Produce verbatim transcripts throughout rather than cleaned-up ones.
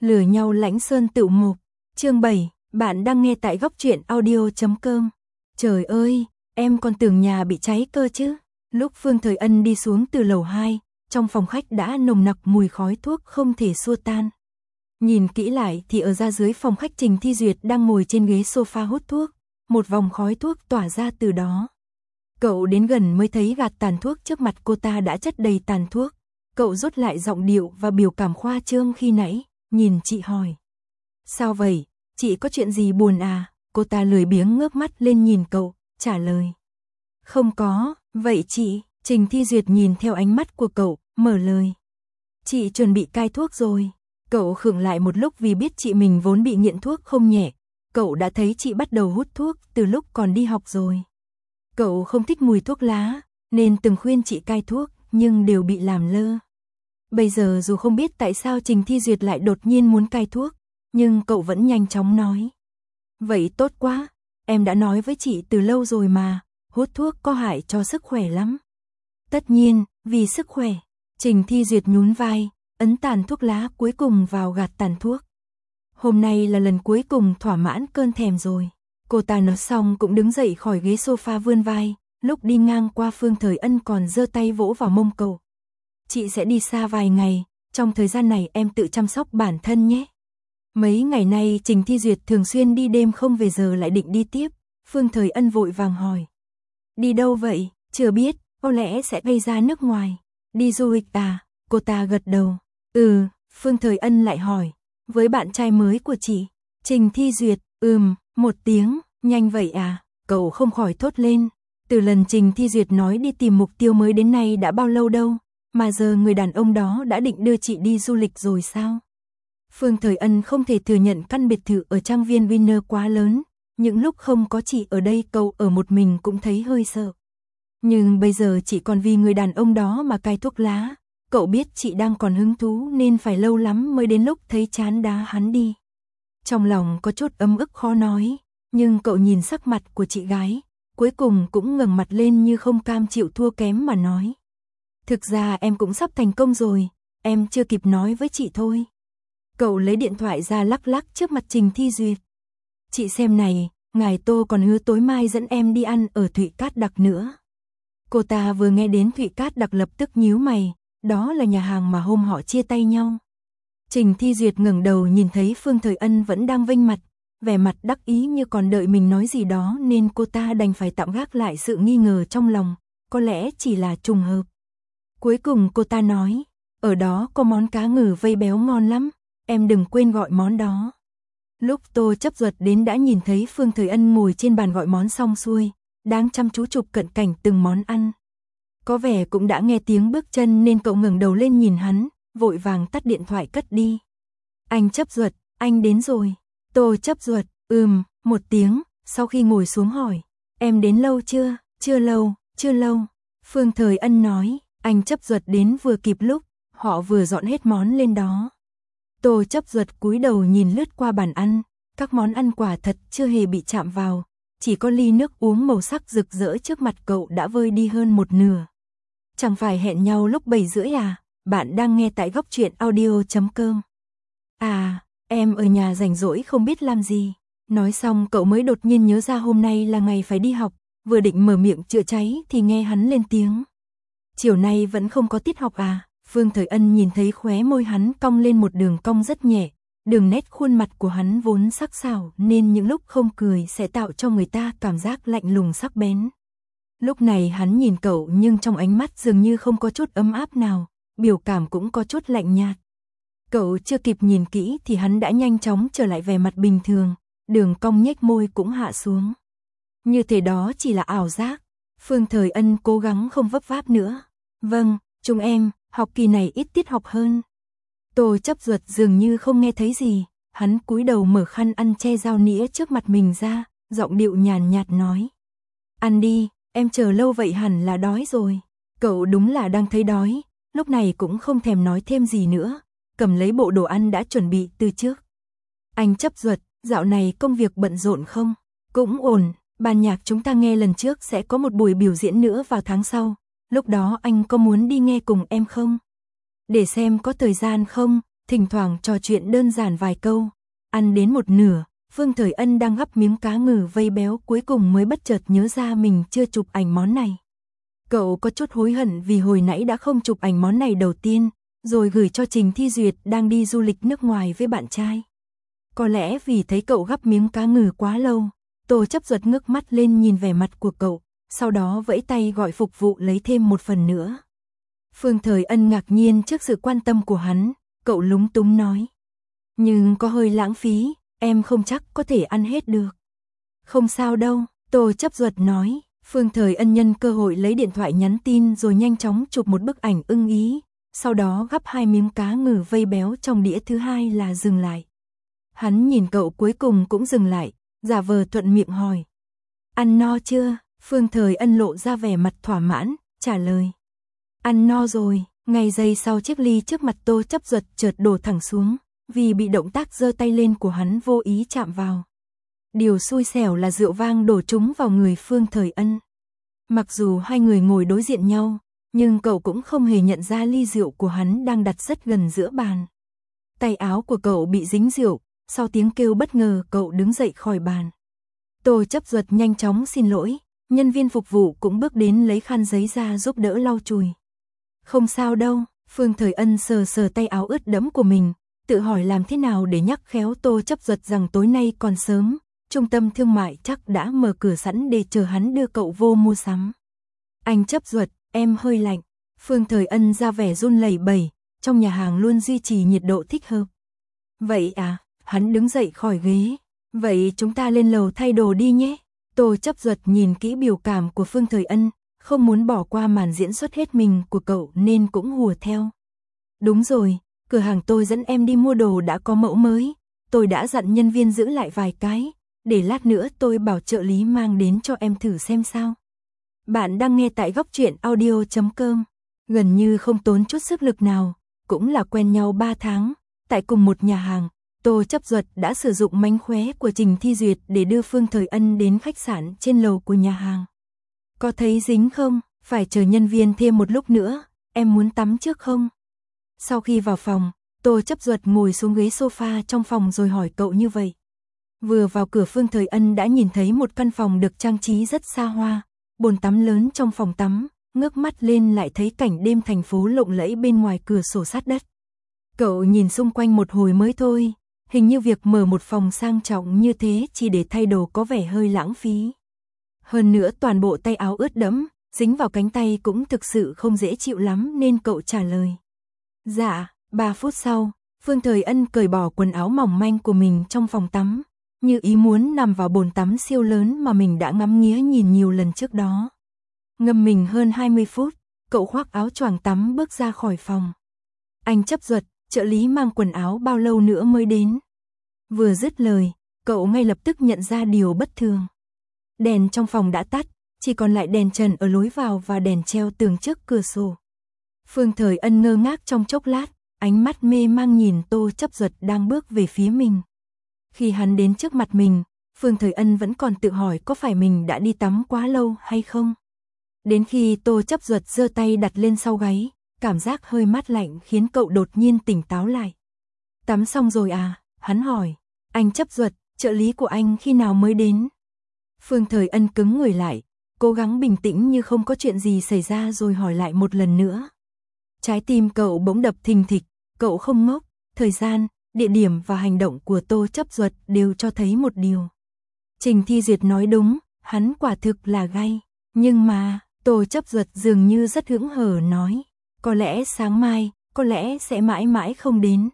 Lừa nhau lãnh sơn tựu mục, chương bảy, bạn đang nghe tại góc truyện audio chấm com. Trời ơi, em còn tưởng nhà bị cháy cơ chứ. Lúc Phương Thời Ân đi xuống từ lầu hai, trong phòng khách đã nồng nặc mùi khói thuốc không thể xua tan. Nhìn kỹ lại thì ở ra dưới phòng khách Trình Thi Duyệt đang ngồi trên ghế sofa hút thuốc, một vòng khói thuốc tỏa ra từ đó. Cậu đến gần mới thấy gạt tàn thuốc trước mặt cô ta đã chất đầy tàn thuốc. Cậu rút lại giọng điệu và biểu cảm khoa trương khi nãy, nhìn chị hỏi. Sao vậy, chị có chuyện gì buồn à? Cô ta lười biếng ngước mắt lên nhìn cậu, trả lời. Không có, vậy chị, Trình Thi Duyệt nhìn theo ánh mắt của cậu, mở lời. Chị chuẩn bị cai thuốc rồi. Cậu khựng lại một lúc vì biết chị mình vốn bị nghiện thuốc không nhẹ. Cậu đã thấy chị bắt đầu hút thuốc từ lúc còn đi học rồi. Cậu không thích mùi thuốc lá, nên từng khuyên chị cai thuốc, nhưng đều bị làm lơ. Bây giờ dù không biết tại sao Trình Thi Duyệt lại đột nhiên muốn cai thuốc, nhưng cậu vẫn nhanh chóng nói. Vậy tốt quá, em đã nói với chị từ lâu rồi mà, hút thuốc có hại cho sức khỏe lắm. Tất nhiên, vì sức khỏe, Trình Thi Duyệt nhún vai, ấn tàn thuốc lá cuối cùng vào gạt tàn thuốc. Hôm nay là lần cuối cùng thỏa mãn cơn thèm rồi. Cô ta nói xong cũng đứng dậy khỏi ghế sofa vươn vai, lúc đi ngang qua Phương Thời Ân còn giơ tay vỗ vào mông cậu. Chị sẽ đi xa vài ngày, trong thời gian này em tự chăm sóc bản thân nhé. Mấy ngày nay Trình Thi Duyệt thường xuyên đi đêm không về giờ lại định đi tiếp, Phương Thời Ân vội vàng hỏi. Đi đâu vậy? Chưa biết, có lẽ sẽ bay ra nước ngoài. Đi du lịch à? Cô ta gật đầu. Ừ, Phương Thời Ân lại hỏi. Với bạn trai mới của chị? Trình Thi Duyệt, ừm, một tiếng, nhanh vậy à? Cậu không khỏi thốt lên. Từ lần Trình Thi Duyệt nói đi tìm mục tiêu mới đến nay đã bao lâu đâu, mà giờ người đàn ông đó đã định đưa chị đi du lịch rồi sao? Phương Thời Ân không thể thừa nhận căn biệt thự ở trang viên Winner quá lớn, những lúc không có chị ở đây cậu ở một mình cũng thấy hơi sợ. Nhưng bây giờ chỉ còn vì người đàn ông đó mà cai thuốc lá, cậu biết chị đang còn hứng thú nên phải lâu lắm mới đến lúc thấy chán đá hắn đi. Trong lòng có chút ấm ức khó nói, nhưng cậu nhìn sắc mặt của chị gái, cuối cùng cũng ngẩng mặt lên như không cam chịu thua kém mà nói. Thực ra em cũng sắp thành công rồi, em chưa kịp nói với chị thôi. Cậu lấy điện thoại ra lắc lắc trước mặt Trình Thi Duyệt. Chị xem này, ngài Tô còn hứa tối mai dẫn em đi ăn ở Thụy Cát Đặc nữa. Cô ta vừa nghe đến Thụy Cát Đặc lập tức nhíu mày, đó là nhà hàng mà hôm họ chia tay nhau. Trình Thi Duyệt ngẩng đầu nhìn thấy Phương Thời Ân vẫn đang vênh mặt, vẻ mặt đắc ý như còn đợi mình nói gì đó nên cô ta đành phải tạm gác lại sự nghi ngờ trong lòng, có lẽ chỉ là trùng hợp. Cuối cùng cô ta nói, ở đó có món cá ngừ vây béo ngon lắm, em đừng quên gọi món đó. Lúc Tô Chấp Duật đến đã nhìn thấy Phương Thời Ân ngồi trên bàn gọi món xong xuôi, đang chăm chú chụp cận cảnh từng món ăn. Có vẻ cũng đã nghe tiếng bước chân nên cậu ngẩng đầu lên nhìn hắn, vội vàng tắt điện thoại cất đi. Anh Chấp Duật, anh đến rồi. Tô Chấp Duật, ừm, một tiếng, sau khi ngồi xuống hỏi, em đến lâu chưa? Chưa lâu, chưa lâu. Phương Thời Ân nói, anh Chấp Duật đến vừa kịp lúc, họ vừa dọn hết món lên đó. Tô Chấp Duật cúi đầu nhìn lướt qua bàn ăn, các món ăn quả thật chưa hề bị chạm vào, chỉ có ly nước uống màu sắc rực rỡ trước mặt cậu đã vơi đi hơn một nửa. Chẳng phải hẹn nhau lúc bảy rưỡi à? Bạn đang nghe tại góc truyện audio chấm com. À, em ở nhà rảnh rỗi không biết làm gì. Nói xong cậu mới đột nhiên nhớ ra hôm nay là ngày phải đi học, vừa định mở miệng chữa cháy thì nghe hắn lên tiếng. Chiều nay vẫn không có tiết học à? Phương Thời Ân nhìn thấy khóe môi hắn cong lên một đường cong rất nhẹ, đường nét khuôn mặt của hắn vốn sắc sảo nên những lúc không cười sẽ tạo cho người ta cảm giác lạnh lùng sắc bén. Lúc này hắn nhìn cậu nhưng trong ánh mắt dường như không có chút ấm áp nào, biểu cảm cũng có chút lạnh nhạt. Cậu chưa kịp nhìn kỹ thì hắn đã nhanh chóng trở lại vẻ mặt bình thường, đường cong nhếch môi cũng hạ xuống. Như thế đó chỉ là ảo giác. Phương Thời Ân cố gắng không vấp váp nữa. Vâng, chúng em, học kỳ này ít tiết học hơn. Tô Chấp Duật dường như không nghe thấy gì, hắn cúi đầu mở khăn ăn che dao nĩa trước mặt mình ra, giọng điệu nhàn nhạt nói. Ăn đi, em chờ lâu vậy hẳn là đói rồi. Cậu đúng là đang thấy đói, lúc này cũng không thèm nói thêm gì nữa, cầm lấy bộ đồ ăn đã chuẩn bị từ trước. Anh Chấp Duật, dạo này công việc bận rộn không? Cũng ổn, ban nhạc chúng ta nghe lần trước sẽ có một buổi biểu diễn nữa vào tháng sau, lúc đó anh có muốn đi nghe cùng em không? Để xem có thời gian không, thỉnh thoảng trò chuyện đơn giản vài câu. Ăn đến một nửa, Phương Thời Ân đang gắp miếng cá ngừ vây béo cuối cùng mới bất chợt nhớ ra mình chưa chụp ảnh món này. Cậu có chút hối hận vì hồi nãy đã không chụp ảnh món này đầu tiên, rồi gửi cho Trình Thi Duyệt đang đi du lịch nước ngoài với bạn trai. Có lẽ vì thấy cậu gắp miếng cá ngừ quá lâu, Tô Chấp Duật ngước mắt lên nhìn vẻ mặt của cậu, sau đó vẫy tay gọi phục vụ lấy thêm một phần nữa. Phương Thời Ân ngạc nhiên trước sự quan tâm của hắn, cậu lúng túng nói. Nhưng có hơi lãng phí, em không chắc có thể ăn hết được. Không sao đâu, Tô Chấp Duật nói. Phương Thời Ân nhân cơ hội lấy điện thoại nhắn tin rồi nhanh chóng chụp một bức ảnh ưng ý, sau đó gắp hai miếng cá ngừ vây béo trong đĩa thứ hai là dừng lại. Hắn nhìn cậu cuối cùng cũng dừng lại, giả vờ thuận miệng hỏi. Ăn no chưa? Phương Thời Ân lộ ra vẻ mặt thỏa mãn, trả lời. Ăn no rồi. Ngay giây sau chiếc ly trước mặt Tô Chấp Duật chợt đổ thẳng xuống, vì bị động tác giơ tay lên của hắn vô ý chạm vào. Điều xui xẻo là rượu vang đổ trúng vào người Phương Thời Ân. Mặc dù hai người ngồi đối diện nhau, nhưng cậu cũng không hề nhận ra ly rượu của hắn đang đặt rất gần giữa bàn. Tay áo của cậu bị dính rượu, sau tiếng kêu bất ngờ cậu đứng dậy khỏi bàn. Tô Chấp Duật nhanh chóng xin lỗi, nhân viên phục vụ cũng bước đến lấy khăn giấy ra giúp đỡ lau chùi. Không sao đâu, Phương Thời Ân sờ sờ tay áo ướt đẫm của mình, tự hỏi làm thế nào để nhắc khéo Tô Chấp Duật rằng tối nay còn sớm, trung tâm thương mại chắc đã mở cửa sẵn để chờ hắn đưa cậu vô mua sắm. Anh Chấp Duật, em hơi lạnh. Phương Thời Ân ra vẻ run lẩy bẩy, trong nhà hàng luôn duy trì nhiệt độ thích hợp. Vậy à, hắn đứng dậy khỏi ghế. Vậy chúng ta lên lầu thay đồ đi nhé. Tô Chấp Duật nhìn kỹ biểu cảm của Phương Thời Ân, không muốn bỏ qua màn diễn xuất hết mình của cậu nên cũng hùa theo. Đúng rồi, cửa hàng tôi dẫn em đi mua đồ đã có mẫu mới, tôi đã dặn nhân viên giữ lại vài cái, để lát nữa tôi bảo trợ lý mang đến cho em thử xem sao. Bạn đang nghe tại góc truyện audio chấm com, gần như không tốn chút sức lực nào, cũng là quen nhau ba tháng, tại cùng một nhà hàng, Tô Chấp Duật đã sử dụng mánh khóe của Trình Thi Duyệt để đưa Phương Thời Ân đến khách sạn trên lầu của nhà hàng. Có thấy dính không? Phải chờ nhân viên thêm một lúc nữa, em muốn tắm trước không? Sau khi vào phòng, Tô Chấp Duật ngồi xuống ghế sofa trong phòng rồi hỏi cậu như vậy. Vừa vào cửa Phương Thời Ân đã nhìn thấy một căn phòng được trang trí rất xa hoa, bồn tắm lớn trong phòng tắm, ngước mắt lên lại thấy cảnh đêm thành phố lộng lẫy bên ngoài cửa sổ sát đất. Cậu nhìn xung quanh một hồi mới thôi, hình như việc mở một phòng sang trọng như thế chỉ để thay đồ có vẻ hơi lãng phí. Hơn nữa toàn bộ tay áo ướt đẫm, dính vào cánh tay cũng thực sự không dễ chịu lắm nên cậu trả lời. Dạ, ba phút sau, Phương Thời Ân cởi bỏ quần áo mỏng manh của mình trong phòng tắm, như ý muốn nằm vào bồn tắm siêu lớn mà mình đã ngắm nghía nhìn nhiều lần trước đó. Ngâm mình hơn hai mươi phút, cậu khoác áo choàng tắm bước ra khỏi phòng. Anh Chấp Duật, trợ lý mang quần áo bao lâu nữa mới đến? Vừa dứt lời, cậu ngay lập tức nhận ra điều bất thường. Đèn trong phòng đã tắt, chỉ còn lại đèn trần ở lối vào và đèn treo tường trước cửa sổ. Phương Thời Ân ngơ ngác trong chốc lát, ánh mắt mê mang nhìn Tô Chấp Duật đang bước về phía mình. Khi hắn đến trước mặt mình, Phương Thời Ân vẫn còn tự hỏi có phải mình đã đi tắm quá lâu hay không. Đến khi Tô Chấp Duật giơ tay đặt lên sau gáy, cảm giác hơi mát lạnh khiến cậu đột nhiên tỉnh táo lại. Tắm xong rồi à? Hắn hỏi. Anh Chấp Duật, trợ lý của anh khi nào mới đến? Phương Thời Ân cứng người lại, cố gắng bình tĩnh như không có chuyện gì xảy ra rồi hỏi lại một lần nữa. Trái tim cậu bỗng đập thình thịch, cậu không ngốc, thời gian, địa điểm và hành động của Tô Chấp Duật đều cho thấy một điều. Trình Thi Duyệt nói đúng, hắn quả thực là gay, nhưng mà, Tô Chấp Duật dường như rất hững hờ nói, có lẽ sáng mai, có lẽ sẽ mãi mãi không đến.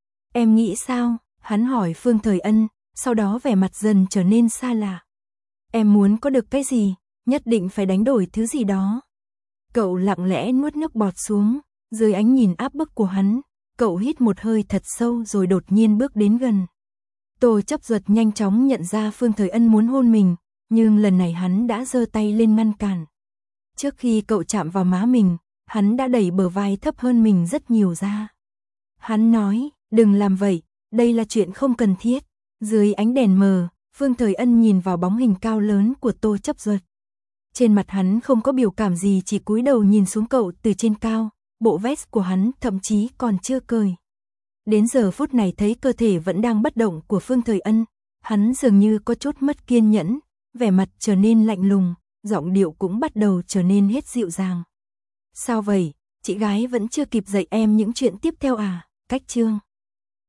Em nghĩ sao? Hắn hỏi Phương Thời Ân, sau đó vẻ mặt dần trở nên xa lạ. Em muốn có được cái gì, nhất định phải đánh đổi thứ gì đó. Cậu lặng lẽ nuốt nước bọt xuống, dưới ánh nhìn áp bức của hắn, cậu hít một hơi thật sâu rồi đột nhiên bước đến gần. Tô Chấp Duật nhanh chóng nhận ra Phương Thời Ân muốn hôn mình, nhưng lần này hắn đã giơ tay lên ngăn cản. Trước khi cậu chạm vào má mình, hắn đã đẩy bờ vai thấp hơn mình rất nhiều ra. Hắn nói, đừng làm vậy, đây là chuyện không cần thiết. Dưới ánh đèn mờ, Phương Thời Ân nhìn vào bóng hình cao lớn của Tô Chấp Duật. Trên mặt hắn không có biểu cảm gì, chỉ cúi đầu nhìn xuống cậu từ trên cao, bộ vest của hắn thậm chí còn chưa cởi. Đến giờ phút này thấy cơ thể vẫn đang bất động của Phương Thời Ân, hắn dường như có chút mất kiên nhẫn, vẻ mặt trở nên lạnh lùng, giọng điệu cũng bắt đầu trở nên hết dịu dàng. Sao vậy, chị gái vẫn chưa kịp dạy em những chuyện tiếp theo à? Cách chương